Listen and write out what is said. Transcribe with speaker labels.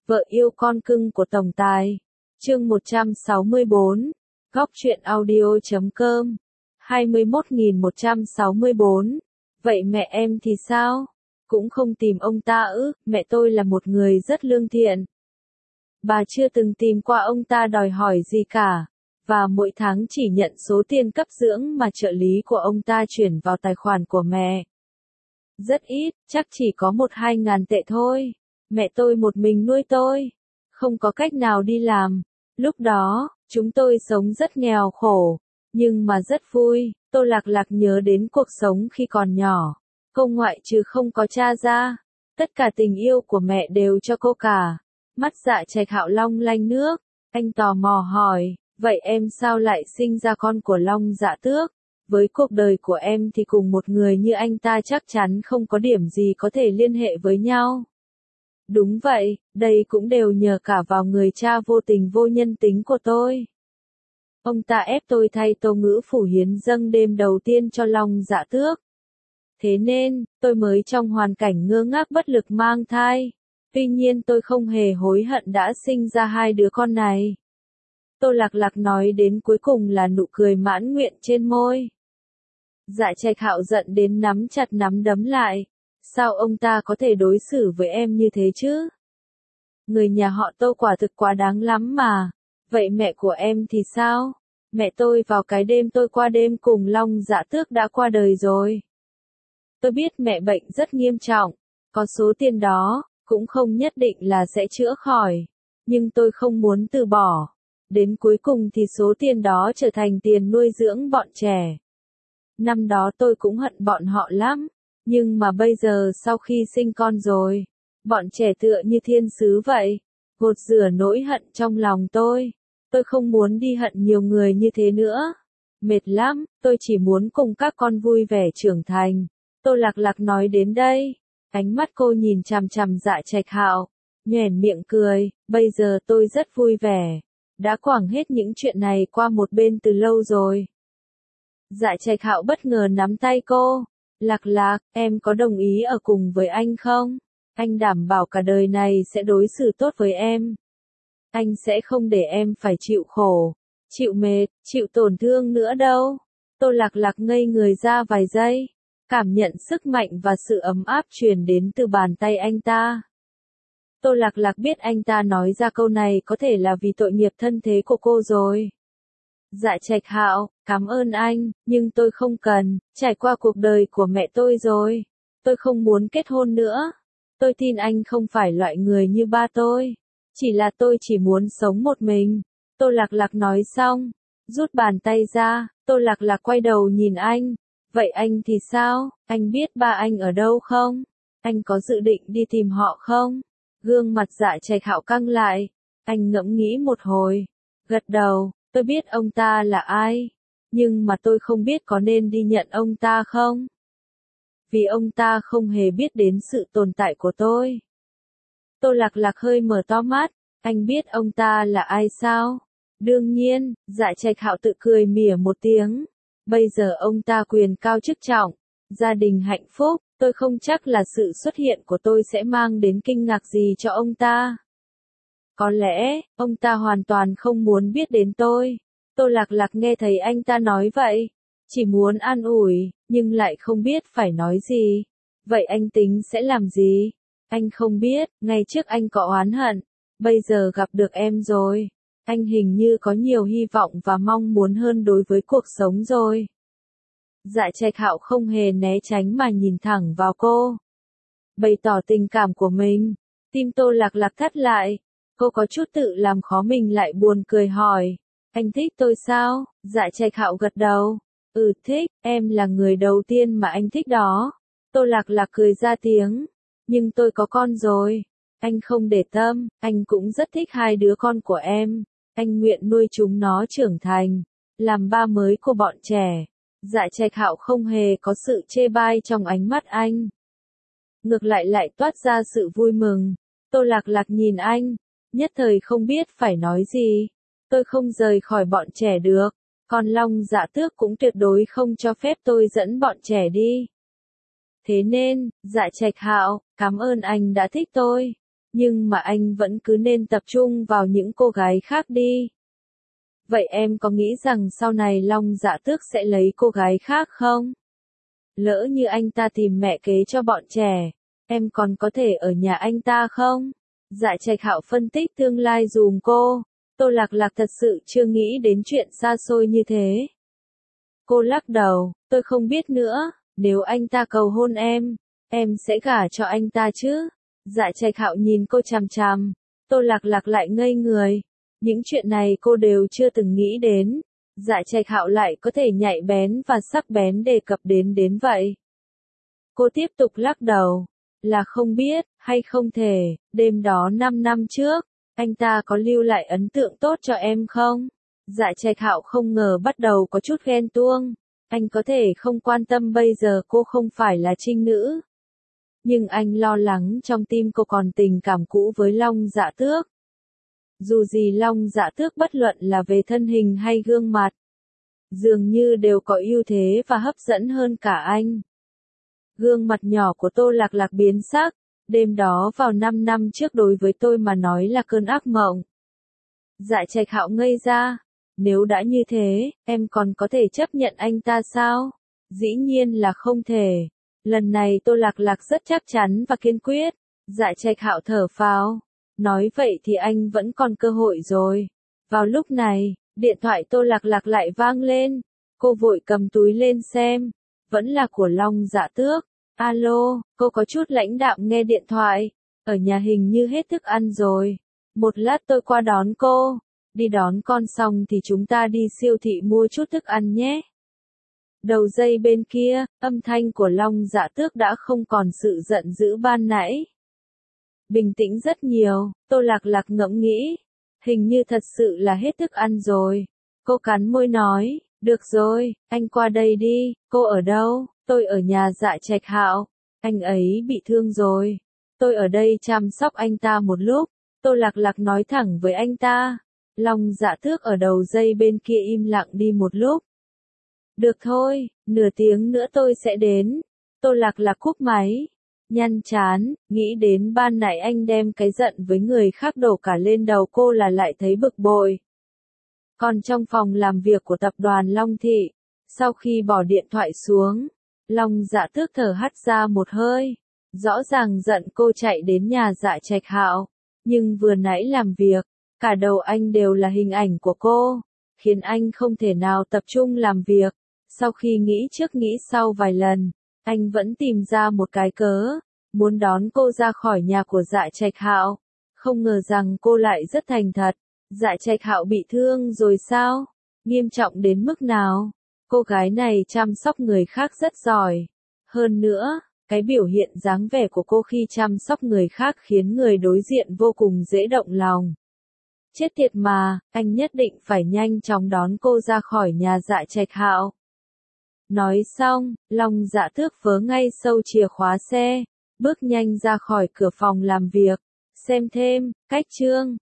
Speaker 1: Vợ yêu con cưng của tổng tài. Chương 164. Góc truyện audio.com. 21.164. Vậy mẹ em thì sao? Cũng không tìm ông ta ư? Mẹ tôi là một người rất lương thiện. Bà chưa từng tìm qua ông ta đòi hỏi gì cả. Và mỗi tháng chỉ nhận số tiền cấp dưỡng mà trợ lý của ông ta chuyển vào tài khoản của mẹ. Rất ít, chắc chỉ có 1-2 ngàn tệ thôi. Mẹ tôi một mình nuôi tôi. Không có cách nào đi làm. Lúc đó, chúng tôi sống rất nghèo khổ. Nhưng mà rất vui. Tôi lạc nhớ đến cuộc sống khi còn nhỏ. Cô ngoại trừ không có cha ra. Tất cả tình yêu của mẹ đều cho cô cả. Mắt Dạ Trạch Hạo long lanh nước. Anh tò mò hỏi, vậy em sao lại sinh ra con của Long Dạ Tước? Với cuộc đời của em thì cùng một người như anh ta chắc chắn không có điểm gì có thể liên hệ với nhau. Đúng vậy, đây cũng đều nhờ cả vào người cha vô tình vô nhân tính của tôi. Ông ta ép tôi thay Tô Ngữ Phủ hiến dâng đêm đầu tiên cho Long Dạ Tước. Thế nên, tôi mới trong hoàn cảnh ngơ ngác bất lực mang thai. Tuy nhiên tôi không hề hối hận đã sinh ra hai đứa con này. Tô Lạc nói đến cuối cùng là nụ cười mãn nguyện trên môi. Dạ Trạch Hạo giận đến nắm chặt nắm đấm lại. Sao ông ta có thể đối xử với em như thế chứ? Người nhà họ Tô quả thực quá đáng lắm mà. Vậy mẹ của em thì sao? Mẹ tôi vào cái đêm tôi qua đêm cùng Long Dạ Tước đã qua đời rồi. Tôi biết mẹ bệnh rất nghiêm trọng. Có số tiền đó, cũng không nhất định là sẽ chữa khỏi. Nhưng tôi không muốn từ bỏ. Đến cuối cùng thì số tiền đó trở thành tiền nuôi dưỡng bọn trẻ. Năm đó tôi cũng hận bọn họ lắm. Nhưng mà bây giờ sau khi sinh con rồi, bọn trẻ tựa như thiên sứ vậy. Gột rửa nỗi hận trong lòng tôi. Tôi không muốn đi hận nhiều người như thế nữa. Mệt lắm, tôi chỉ muốn cùng các con vui vẻ trưởng thành. Tô Lạc nói đến đây. Ánh mắt cô nhìn chằm chằm Dạ Trạch Hạo. Nhoẻn miệng cười, bây giờ tôi rất vui vẻ. Đã quẳng hết những chuyện này qua một bên từ lâu rồi. Dạ Trạch Hạo bất ngờ nắm tay cô. Lạc, em có đồng ý ở cùng với anh không? Anh đảm bảo cả đời này sẽ đối xử tốt với em. Anh sẽ không để em phải chịu khổ, chịu mệt, chịu tổn thương nữa đâu. Tô Lạc ngây người ra vài giây. Cảm nhận sức mạnh và sự ấm áp truyền đến từ bàn tay anh ta. Tô Lạc biết anh ta nói ra câu này có thể là vì tội nghiệp thân thế của cô rồi. Dạ Trạch Hạo, cảm ơn anh, nhưng tôi không cần, trải qua cuộc đời của mẹ tôi rồi. Tôi không muốn kết hôn nữa. Tôi tin anh không phải loại người như ba tôi. Chỉ là tôi chỉ muốn sống một mình. Tô Lạc nói xong, rút bàn tay ra, Tô Lạc quay đầu nhìn anh. Vậy anh thì sao? Anh biết ba anh ở đâu không? Anh có dự định đi tìm họ không? Gương mặt Dạ Trạch Hạo căng lại. Anh ngẫm nghĩ một hồi. Gật đầu, tôi biết ông ta là ai. Nhưng mà tôi không biết có nên đi nhận ông ta không? Vì ông ta không hề biết đến sự tồn tại của tôi. Tô Lạc hơi mở to mắt. Anh biết ông ta là ai sao? Đương nhiên, Dạ Trạch Hạo tự cười mỉa một tiếng. Bây giờ ông ta quyền cao chức trọng, gia đình hạnh phúc, tôi không chắc là sự xuất hiện của tôi sẽ mang đến kinh ngạc gì cho ông ta. Có lẽ, ông ta hoàn toàn không muốn biết đến tôi. Tô Lạc nghe thấy anh ta nói vậy, chỉ muốn an ủi, nhưng lại không biết phải nói gì. Vậy anh tính sẽ làm gì? Anh không biết, ngày trước anh có oán hận, bây giờ gặp được em rồi. Anh hình như có nhiều hy vọng và mong muốn hơn đối với cuộc sống rồi. Dạ Trạch Hạo không hề né tránh mà nhìn thẳng vào cô. Bày tỏ tình cảm của mình. Tim Tô Lạc thắt lại. Cô có chút tự làm khó mình lại buồn cười hỏi. Anh thích tôi sao? Dạ Trạch Hạo gật đầu. Ừ thích, em là người đầu tiên mà anh thích đó. Tô Lạc cười ra tiếng. Nhưng tôi có con rồi. Anh không để tâm, anh cũng rất thích hai đứa con của em. Anh nguyện nuôi chúng nó trưởng thành, làm ba mới của bọn trẻ. Dạ Trạch Hạo không hề có sự chê bai trong ánh mắt anh. Ngược lại toát ra sự vui mừng. Tô Lạc nhìn anh, nhất thời không biết phải nói gì. Tôi không rời khỏi bọn trẻ được, còn Long Dạ Tước cũng tuyệt đối không cho phép tôi dẫn bọn trẻ đi. Thế nên, Dạ Trạch Hạo, cảm ơn anh đã thích tôi. Nhưng mà anh vẫn cứ nên tập trung vào những cô gái khác đi. Vậy em có nghĩ rằng sau này Long Dạ Tước sẽ lấy cô gái khác không? Lỡ như anh ta tìm mẹ kế cho bọn trẻ, em còn có thể ở nhà anh ta không? Dạ Trạch Hạo phân tích tương lai dùm cô. Tô Lạc Lạc thật sự chưa nghĩ đến chuyện xa xôi như thế. Cô lắc đầu, tôi không biết nữa, nếu anh ta cầu hôn em sẽ gả cho anh ta chứ? Dạ Trạch Hạo nhìn cô chằm chằm, Tô Lạc Lạc lại ngây người. Những chuyện này cô đều chưa từng nghĩ đến. Dạ Trạch Hạo lại có thể nhạy bén và sắc bén đề cập đến vậy. Cô tiếp tục lắc đầu, là không biết, hay không thể, đêm đó 5 năm trước, anh ta có lưu lại ấn tượng tốt cho em không? Dạ Trạch Hạo không ngờ bắt đầu có chút ghen tuông. Anh có thể không quan tâm bây giờ cô không phải là trinh nữ. Nhưng anh lo lắng trong tim cô còn tình cảm cũ với Long Dạ Tước. Dù gì Long Dạ Tước bất luận là về thân hình hay gương mặt, dường như đều có ưu thế và hấp dẫn hơn cả anh. Gương mặt nhỏ của Tô Lạc Lạc biến sắc, đêm đó vào 5 năm trước đối với tôi mà nói là cơn ác mộng. Dạ Trạch Hạo ngây ra, nếu đã như thế, em còn có thể chấp nhận anh ta sao? Dĩ nhiên là không thể. Lần này Tô Lạc Lạc rất chắc chắn và kiên quyết. Dạ Trạch Hạo thở phào, nói vậy thì anh vẫn còn cơ hội rồi. Vào lúc này, điện thoại Tô Lạc Lạc lại vang lên. Cô vội cầm túi lên xem, vẫn là của Long Dạ Tước. Alo, cô có chút lãnh đạm nghe điện thoại. Ở nhà hình như hết thức ăn rồi. Một lát tôi qua đón cô. Đi đón con xong thì chúng ta đi siêu thị mua chút thức ăn nhé. Đầu dây bên kia, âm thanh của Long Dạ Tước đã không còn sự giận dữ ban nãy. Bình tĩnh rất nhiều, Tô Lạc Lạc ngẫm nghĩ. Hình như thật sự là hết thức ăn rồi. Cô cắn môi nói, được rồi, anh qua đây đi. Cô ở đâu? Tôi ở nhà Dạ Trạch Hạo. Anh ấy bị thương rồi. Tôi ở đây chăm sóc anh ta một lúc. Tô Lạc Lạc nói thẳng với anh ta. Long Dạ Tước ở đầu dây bên kia im lặng đi một lúc. Được thôi, nửa tiếng nữa tôi sẽ đến. Tô Lạc Lạc cúp máy. Nhăn chán, nghĩ đến ban nãy anh đem cái giận với người khác đổ cả lên đầu cô là lại thấy bực bội. Còn trong phòng làm việc của tập đoàn Long Thị, sau khi bỏ điện thoại xuống, Long Dạ Tước thở hắt ra một hơi. Rõ ràng giận cô chạy đến nhà Dạ Trạch Hạo, nhưng vừa nãy làm việc, cả đầu anh đều là hình ảnh của cô, khiến anh không thể nào tập trung làm việc. Sau khi nghĩ trước nghĩ sau vài lần, anh vẫn tìm ra một cái cớ, muốn đón cô ra khỏi nhà của Dạ Trạch Hạo. Không ngờ rằng cô lại rất thành thật. Dạ Trạch Hạo bị thương rồi sao? Nghiêm trọng đến mức nào? Cô gái này chăm sóc người khác rất giỏi. Hơn nữa, cái biểu hiện dáng vẻ của cô khi chăm sóc người khác khiến người đối diện vô cùng dễ động lòng. Chết tiệt mà, anh nhất định phải nhanh chóng đón cô ra khỏi nhà Dạ Trạch Hạo. Nói xong, Long Dạ Tước vớ ngay sâu chìa khóa xe, bước nhanh ra khỏi cửa phòng làm việc. Xem thêm, cách chương.